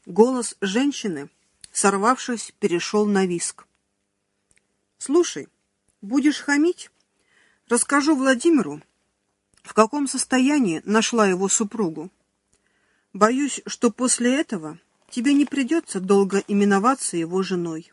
Голос женщины, сорвавшись, перешел на виск. «Слушай, будешь хамить? Расскажу Владимиру, в каком состоянии нашла его супругу. Боюсь, что после этого тебе не придется долго именоваться его женой».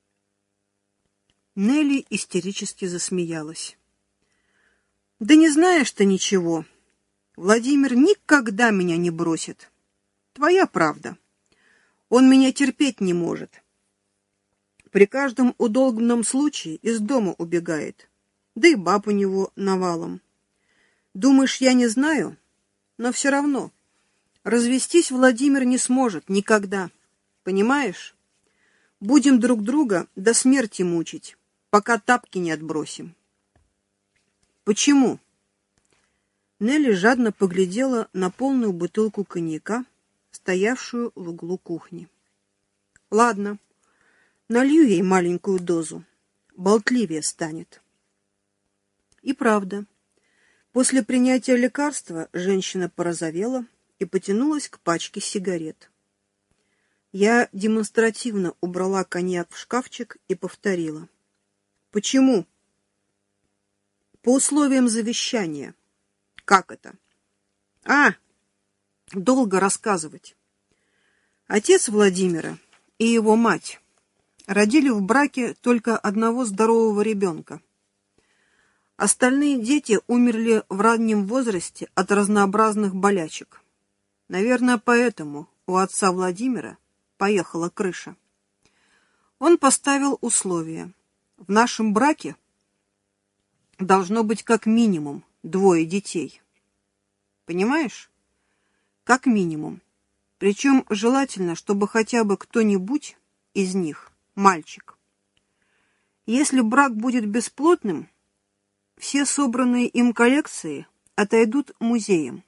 Нелли истерически засмеялась. «Да не знаешь ты ничего. Владимир никогда меня не бросит. Твоя правда. Он меня терпеть не может. При каждом удобном случае из дома убегает. Да и баб у него навалом. Думаешь, я не знаю? Но все равно. Развестись Владимир не сможет никогда. Понимаешь? Будем друг друга до смерти мучить, пока тапки не отбросим». «Почему?» Нелли жадно поглядела на полную бутылку коньяка, стоявшую в углу кухни. «Ладно, налью ей маленькую дозу. Болтливее станет». И правда, после принятия лекарства женщина порозовела и потянулась к пачке сигарет. Я демонстративно убрала коньяк в шкафчик и повторила. «Почему?» «По условиям завещания». «Как это?» Долго рассказывать. Отец Владимира и его мать родили в браке только одного здорового ребенка. Остальные дети умерли в раннем возрасте от разнообразных болячек. Наверное, поэтому у отца Владимира поехала крыша. Он поставил условие. В нашем браке должно быть как минимум 2 детей. Понимаешь? Как минимум. Причем желательно, чтобы хотя бы кто-нибудь из них, мальчик. Если брак будет бесплодным, все собранные им коллекции отойдут музеям.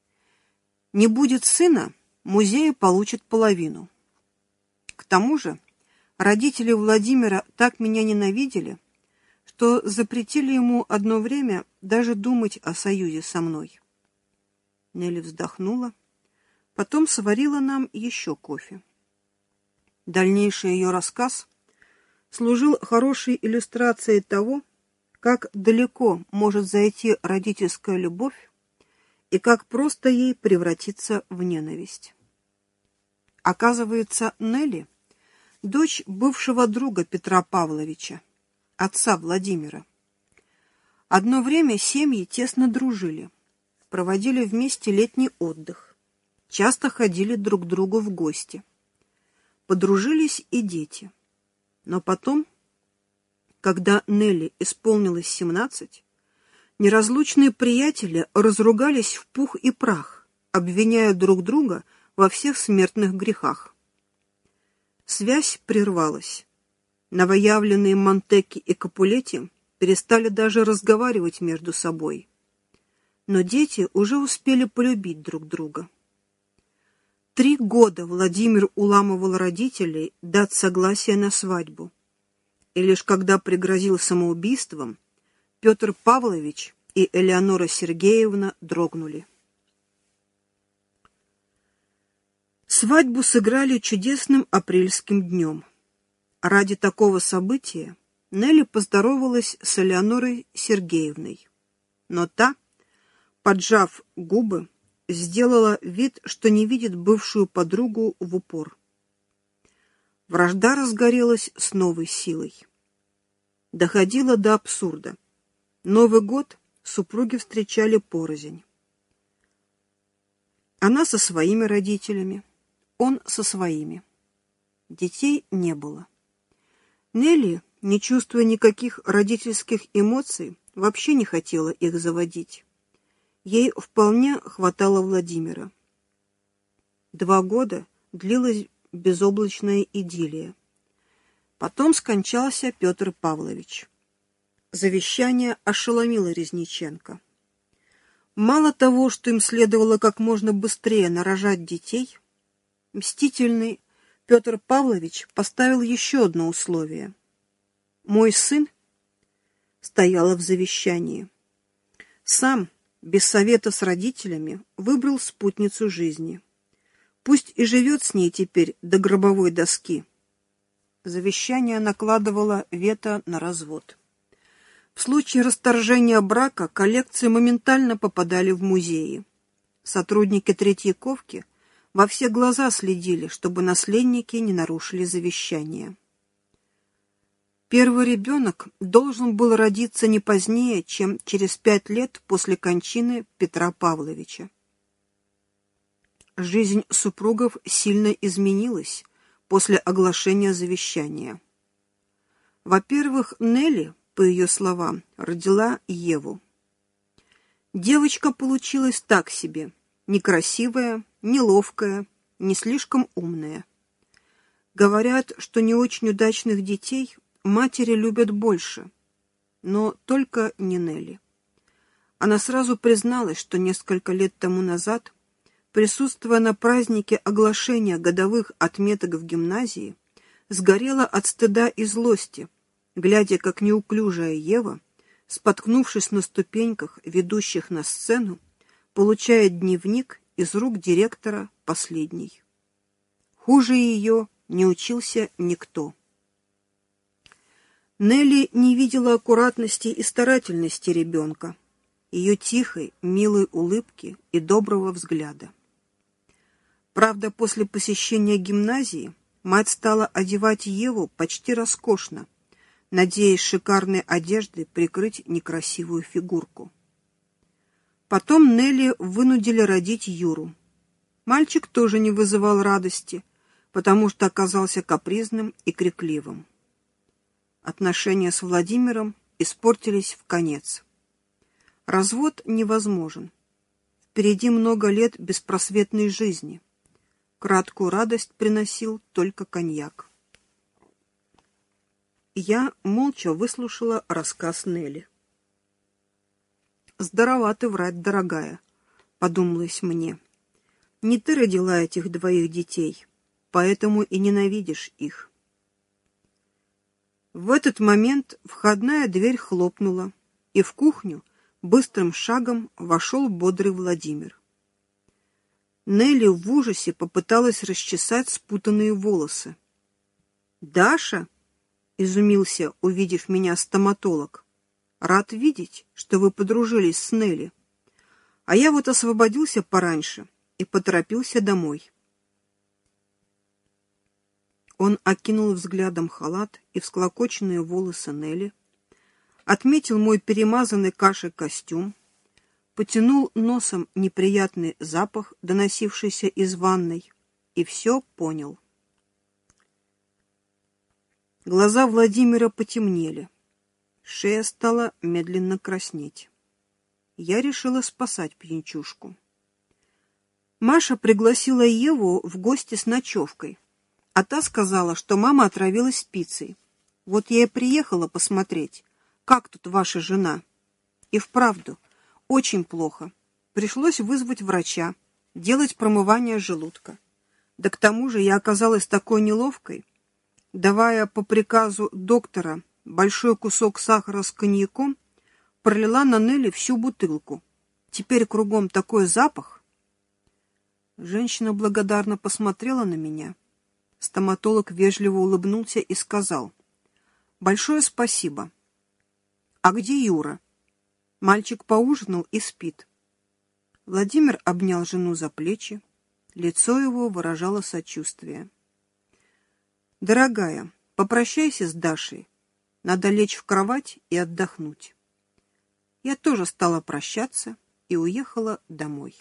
Не будет сына, музеи получат половину. К тому же родители Владимира так меня ненавидели, что запретили ему одно время даже думать о союзе со мной. Нелли вздохнула, потом сварила нам еще кофе. Дальнейший ее рассказ служил хорошей иллюстрацией того, как далеко может зайти родительская любовь и как просто ей превратиться в ненависть. Оказывается, Нелли – дочь бывшего друга Петра Павловича, отца Владимира. Одно время семьи тесно дружили, проводили вместе летний отдых, часто ходили друг к другу в гости. Подружились и дети. Но потом, когда Нелли исполнилось 17, неразлучные приятели разругались в пух и прах, обвиняя друг друга во всех смертных грехах. Связь прервалась. Новоявленные Монтекки и Капулетти перестали даже разговаривать между собой. Но дети уже успели полюбить друг друга. 3 года Владимир уламывал родителей дать согласие на свадьбу. И лишь когда пригрозил самоубийством, Петр Павлович и Элеонора Сергеевна дрогнули. Свадьбу сыграли чудесным апрельским днем. Ради такого события Нелли поздоровалась с Элеонорой Сергеевной. Но та, поджав губы, сделала вид, что не видит бывшую подругу в упор. Вражда разгорелась с новой силой. Доходило до абсурда. Новый год супруги встречали порознь. Она со своими родителями, он со своими. Детей не было. Нелли, не чувствуя никаких родительских эмоций, вообще не хотела их заводить. Ей вполне хватало Владимира. 2 года длилась безоблачная идиллия. Потом скончался Петр Павлович. Завещание ошеломило Резниченко. Мало того, что им следовало как можно быстрее нарожать детей, мстительный Петр Павлович поставил еще одно условие. «Мой сын», стояло в завещании, сам, без совета с родителями, выбрал спутницу жизни. Пусть и живет с ней теперь до гробовой доски. Завещание накладывало вето на развод. В случае расторжения брака коллекции моментально попадали в музеи. Сотрудники Третьяковки во все глаза следили, чтобы наследники не нарушили завещание. Первый ребенок должен был родиться не позднее, чем через 5 лет после кончины Петра Павловича. Жизнь супругов сильно изменилась после оглашения завещания. Во-первых, Нелли, по ее словам, родила Еву. Девочка получилась так себе, некрасивая, неловкая, не слишком умная. Говорят, что не очень удачных детей матери любят больше, но только не Нелли. Она сразу призналась, что несколько лет тому назад, присутствуя на празднике оглашения годовых отметок в гимназии, сгорела от стыда и злости, глядя, как неуклюжая Ева, споткнувшись на ступеньках, ведущих на сцену, получает дневник из рук директора последней. Хуже ее не учился никто. Нелли не видела аккуратности и старательности ребенка, ее тихой, милой улыбки и доброго взгляда. Правда, после посещения гимназии мать стала одевать Еву почти роскошно, надеясь шикарной одеждой прикрыть некрасивую фигурку. Потом Нелли вынудили родить Юру. Мальчик тоже не вызывал радости, потому что оказался капризным и крикливым. Отношения с Владимиром испортились вконец. Развод невозможен. Впереди много лет беспросветной жизни. Краткую радость приносил только коньяк. Я молча выслушала рассказ Нелли. «Здорово ты врать, дорогая», — подумалось мне. «Не ты родила этих двоих детей, поэтому и ненавидишь их». В этот момент входная дверь хлопнула, и в кухню быстрым шагом вошел бодрый Владимир. Нелли в ужасе попыталась расчесать спутанные волосы. «Даша?» — изумился, увидев меня стоматолог. «Рад видеть, что вы подружились с Нелли. А я вот освободился пораньше и поторопился домой». Он окинул взглядом халат и всклокоченные волосы Нелли, отметил мой перемазанный кашей костюм, потянул носом неприятный запах, доносившийся из ванной, и все понял. Глаза Владимира потемнели, шея стала медленно краснеть. Я решила спасать пьянчушку. Маша пригласила Еву в гости с ночевкой, а та сказала, что мама отравилась спицей. Вот я и приехала посмотреть, как тут ваша жена. И вправду, очень плохо. Пришлось вызвать врача, делать промывание желудка. Да к тому же я оказалась такой неловкой, давая по приказу доктора большой кусок сахара с коньяком, пролила на Нелли всю бутылку. Теперь кругом такой запах. Женщина благодарно посмотрела на меня. Стоматолог вежливо улыбнулся и сказал: «Большое спасибо. А где Юра?» Мальчик поужинал и спит. Владимир обнял жену за плечи. Лицо его выражало сочувствие. «Дорогая, попрощайся с Дашей. Надо лечь в кровать и отдохнуть». Я тоже стала прощаться и уехала домой.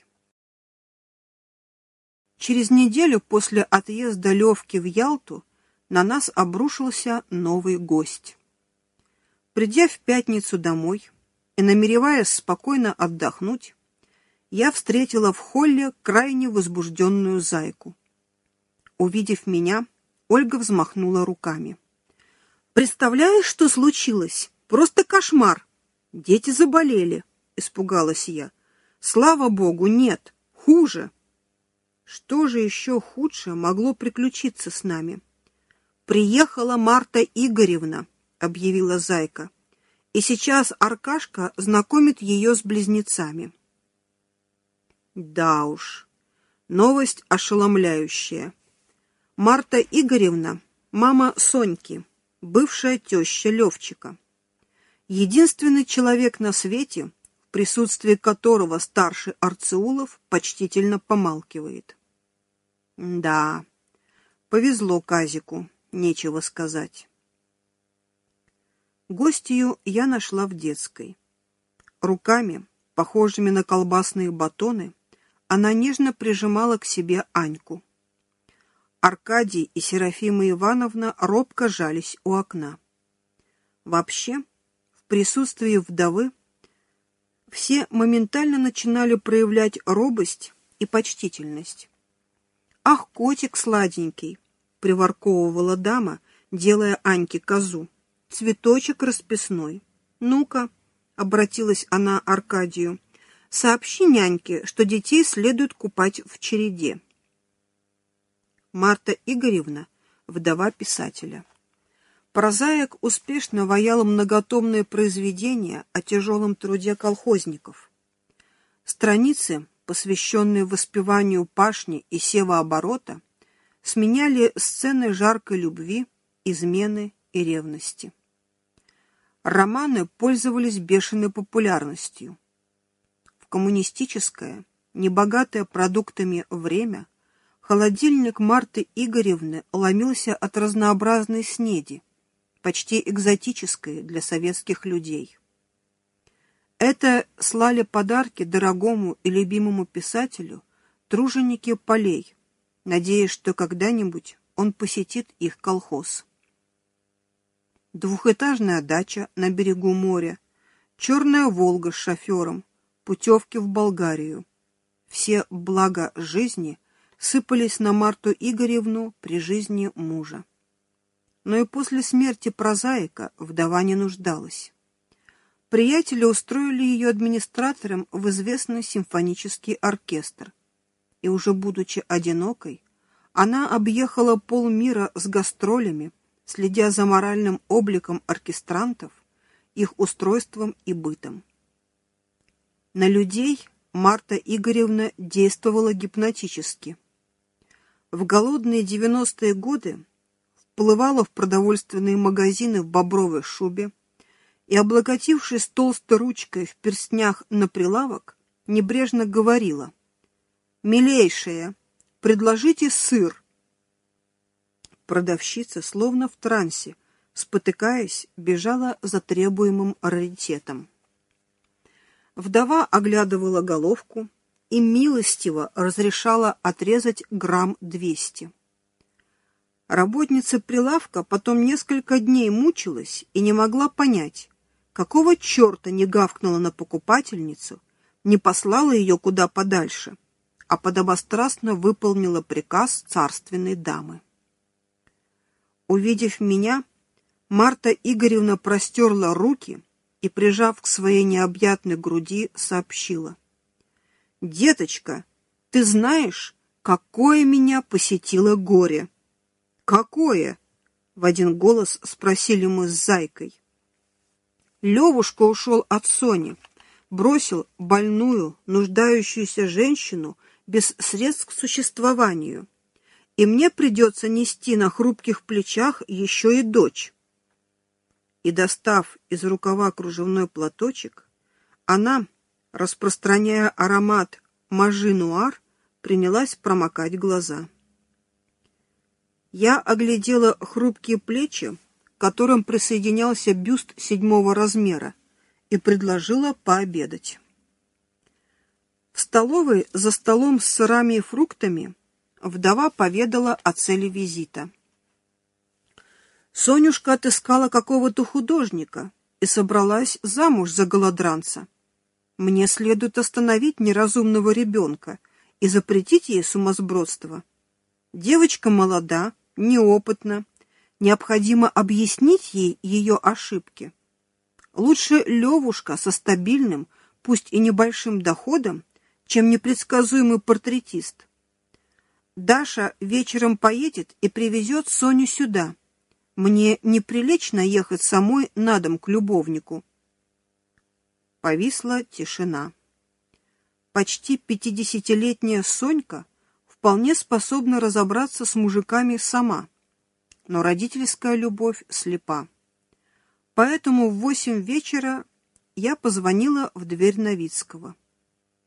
Через неделю после отъезда Левки в Ялту на нас обрушился новый гость. Придя в пятницу домой и намереваясь спокойно отдохнуть, я встретила в холле крайне возбужденную зайку. Увидев меня, Ольга взмахнула руками. «Представляешь, что случилось? Просто кошмар! Дети заболели!» — испугалась я. «Слава богу, нет! Хуже!» Что же еще худшее могло приключиться с нами? «Приехала Марта Игоревна», — объявила зайка, «и сейчас Аркашка знакомит ее с близнецами». Да уж, Новость ошеломляющая. Марта Игоревна, мама Соньки, бывшая теща Левчика. Единственный человек на свете, в присутствии которого старший Арцеулов почтительно помалкивает. Да, повезло Казику, нечего сказать. Гостью я нашла в детской. Руками, похожими на колбасные батоны, она нежно прижимала к себе Аньку. Аркадий и Серафима Ивановна робко жались у окна. Вообще, в присутствии вдовы все моментально начинали проявлять робость и почтительность. «Ах, котик сладенький!» — приворковывала дама, делая Аньке козу. «Цветочек расписной. Ну-ка!» — обратилась она к Аркадию. «Сообщи няньке, что детей следует купать в череде». Марта Игоревна — вдова писателя. Прозаик успешно ваял многотомные произведения о тяжелом труде колхозников. Страницы, посвященные воспеванию пашни и севооборота, сменяли сцены жаркой любви, измены и ревности. Романы пользовались бешеной популярностью. В коммунистическое, небогатое продуктами время холодильник Марты Игоревны ломился от разнообразной снеди, почти экзотической для советских людей. Это слали подарки дорогому и любимому писателю труженики полей, надеясь, что когда-нибудь он посетит их колхоз. Двухэтажная дача на берегу моря, черная «Волга» с шофером, путевки в Болгарию. Все блага жизни сыпались на Марту Игоревну при жизни мужа. Но и после смерти прозаика вдова не нуждалась. Приятели устроили ее администратором в известный симфонический оркестр, и уже будучи одинокой, она объехала полмира с гастролями, следя за моральным обликом оркестрантов, их устройством и бытом. На людей Марта Игоревна действовала гипнотически. В голодные 90-е годы вплывала в продовольственные магазины в бобровой шубе и, облокотившись толстой ручкой в перстнях на прилавок, небрежно говорила: «Милейшая, предложите сыр». Продавщица, словно в трансе, спотыкаясь, бежала за требуемым раритетом. Вдова оглядывала головку и милостиво разрешала отрезать грамм 200. Работница прилавка потом несколько дней мучилась и не могла понять, какого черта не гавкнула на покупательницу, не послала ее куда подальше, а подобострастно выполнила приказ царственной дамы. Увидев меня, Марта Игоревна простерла руки и, прижав к своей необъятной груди, сообщила: «Деточка, ты знаешь, какое меня посетило горе?» «Какое?» — в один голос спросили мы с Зайкой. Левушка ушел от Сони, бросил больную, нуждающуюся женщину без средств к существованию, и мне придется нести на хрупких плечах еще и дочь. И, достав из рукава кружевной платочек, она, распространяя аромат мажи-нуар, принялась промокать глаза. Я оглядела хрупкие плечи, к которым присоединялся бюст 7-го размера, и предложила пообедать. В столовой за столом с сырами и фруктами вдова поведала о цели визита. Сонюшка отыскала какого-то художника и собралась замуж за голодранца. Мне следует остановить неразумного ребенка и запретить ей сумасбродство. Девочка молода, неопытна, необходимо объяснить ей ее ошибки. Лучше Левушка со стабильным, пусть и небольшим доходом, чем непредсказуемый портретист. Даша вечером поедет и привезет Соню сюда. Мне неприлично ехать самой на дом к любовнику. Повисла тишина. Почти 50-летняя Сонька вполне способна разобраться с мужиками сама, но родительская любовь слепа. Поэтому в 8 вечера я позвонила в дверь Новицкого.